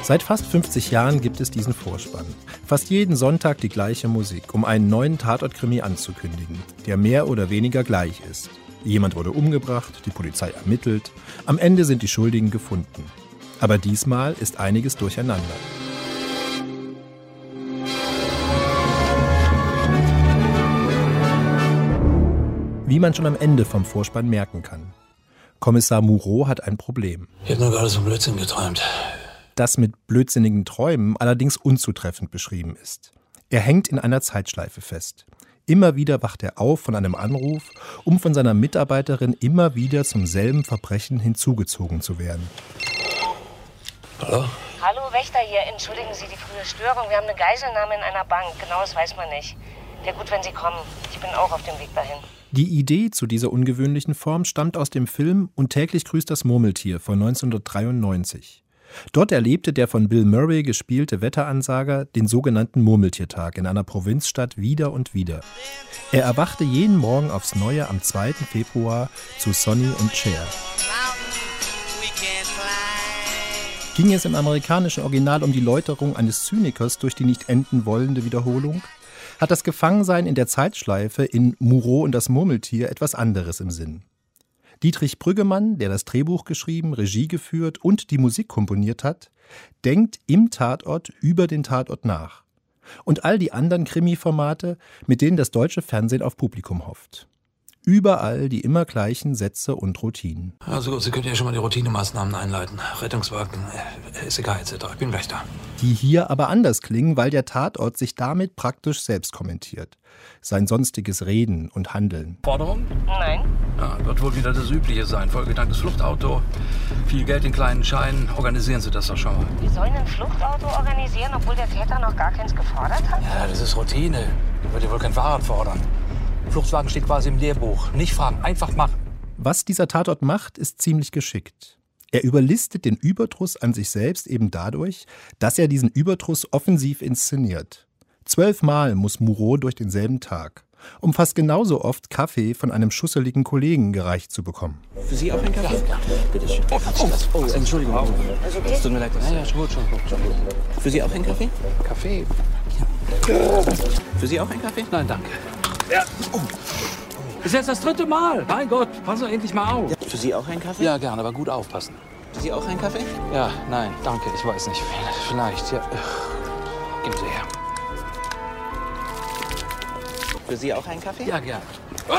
Seit fast 50 Jahren gibt es diesen Vorspann. Fast jeden Sonntag die gleiche Musik, um einen neuen Tatort-Krimi anzukündigen, der mehr oder weniger gleich ist. Jemand wurde umgebracht, die Polizei ermittelt, am Ende sind die Schuldigen gefunden. Aber diesmal ist einiges durcheinander. Wie man schon am Ende vom Vorspann merken kann. Kommissar Moreau hat ein Problem. Ich habe nur gerade so einen Blödsinn geträumt. Das mit blödsinnigen Träumen allerdings unzutreffend beschrieben ist. Er hängt in einer Zeitschleife fest. Immer wieder wacht er auf von einem Anruf, um von seiner Mitarbeiterin immer wieder zum selben Verbrechen hinzugezogen zu werden. Hallo? Hallo, Wächter hier. Entschuldigen Sie die frühe Störung. Wir haben eine Geiselnahme in einer Bank. Genaues weiß man nicht. Wäre gut, wenn Sie kommen. Ich bin auch auf dem Weg dahin. Die Idee zu dieser ungewöhnlichen Form stammt aus dem Film Und täglich grüßt das Murmeltier von 1993. Dort erlebte der von Bill Murray gespielte Wetteransager den sogenannten Murmeltiertag in einer Provinzstadt wieder und wieder. Er erwachte jeden Morgen aufs Neue am 2. Februar zu Sonny und Cher. Ging es im amerikanischen Original um die Läuterung eines Zynikers durch die nicht enden wollende Wiederholung? Hat das Gefangensein in der Zeitschleife in Moreau und das Murmeltier etwas anderes im Sinn? Dietrich Brüggemann, der das Drehbuch geschrieben, Regie geführt und die Musik komponiert hat, denkt im Tatort über den Tatort nach. Und all die anderen Krimi-Formate, mit denen das deutsche Fernsehen auf Publikum hofft. Überall die immer gleichen Sätze und Routinen. Also, Sie können ja schon mal die Routinemaßnahmen einleiten. Rettungswagen, SEK etc. Ich bin gleich da. Die hier aber anders klingen, weil der Tatort sich damit praktisch selbst kommentiert. Sein sonstiges Reden und Handeln. Forderung? Nein. Ja, wird wohl wieder das Übliche sein. Vollgetanktes Fluchtauto, viel Geld in kleinen Scheinen. Organisieren Sie das doch schon mal. Wir sollen ein Fluchtauto organisieren, obwohl der Täter noch gar keins gefordert hat? Ja, das ist Routine. Ich würde wohl kein Fahrrad fordern. Fluchtwagen steht quasi im Lehrbuch. Nicht fragen, einfach machen. Was dieser Tatort macht, ist ziemlich geschickt. Er überlistet den Überdruss an sich selbst eben dadurch, dass er diesen Überdruss offensiv inszeniert. 12 Mal muss Moreau durch denselben Tag, um fast genauso oft Kaffee von einem schusseligen Kollegen gereicht zu bekommen. Für Sie auch ein Kaffee? Ja, bitte schön. Oh, Entschuldigung. Also Es tut mir leid. Ja, schon gut. Für Sie auch ein Kaffee? Kaffee? Für Sie auch ein Kaffee? Nein, danke. Ja. Oh. Ist jetzt das 3. Mal. Mein Gott, pass doch endlich mal auf. Für Sie auch ein Kaffee? Ja, gerne, aber gut aufpassen. Für Sie auch ein Kaffee? Ja, nein, danke, ich weiß nicht. Vielleicht, ja. Gib sie her. Für Sie auch ein Kaffee? Ja, gerne.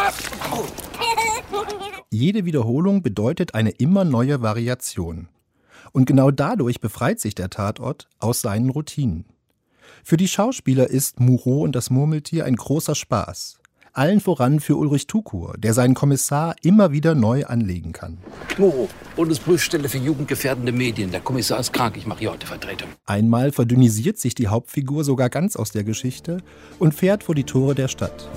Jede Wiederholung bedeutet eine immer neue Variation. Und genau dadurch befreit sich der Tatort aus seinen Routinen. Für die Schauspieler ist Moreau und das Murmeltier ein großer Spaß. Allen voran für Ulrich Tukur, der seinen Kommissar immer wieder neu anlegen kann. Moreau, Bundesprüfstelle für jugendgefährdende Medien. Der Kommissar ist krank, ich mache hier heute Vertretung. Einmal verdünnisiert sich die Hauptfigur sogar ganz aus der Geschichte und fährt vor die Tore der Stadt.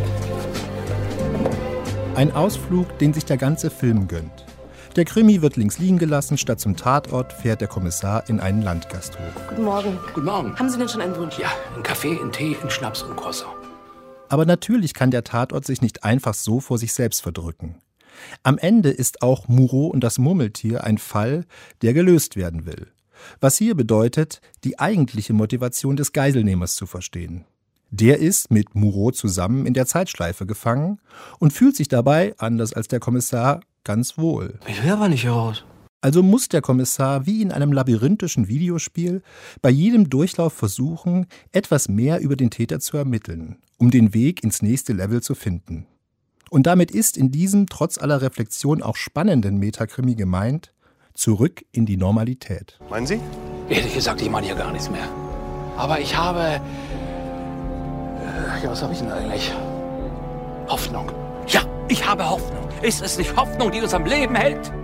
Ein Ausflug, den sich der ganze Film gönnt. Der Krimi wird links liegen gelassen, statt zum Tatort fährt der Kommissar in einen Landgasthof. Guten Morgen. Guten Morgen. Haben Sie denn schon einen Wunsch? Ja, einen Kaffee, einen Tee, einen Schnaps und ein Croissant. Aber natürlich kann der Tatort sich nicht einfach so vor sich selbst verdrücken. Am Ende ist auch Moreau und das Murmeltier ein Fall, der gelöst werden will. Was hier bedeutet, die eigentliche Motivation des Geiselnehmers zu verstehen. Der ist mit Moreau zusammen in der Zeitschleife gefangen und fühlt sich dabei, anders als der Kommissar, ganz wohl. Ich will aber nicht hier raus. Also muss der Kommissar wie in einem labyrinthischen Videospiel bei jedem Durchlauf versuchen, etwas mehr über den Täter zu ermitteln, um den Weg ins nächste Level zu finden. Und damit ist in diesem trotz aller Reflexion auch spannenden Metakrimi gemeint, zurück in die Normalität. Meinen Sie? Ehrlich gesagt, ich meine hier gar nichts mehr. Aber ich habe... ja, was habe ich denn eigentlich? Hoffnung. Ja, ich habe Hoffnung. Ist es nicht Hoffnung, die uns am Leben hält?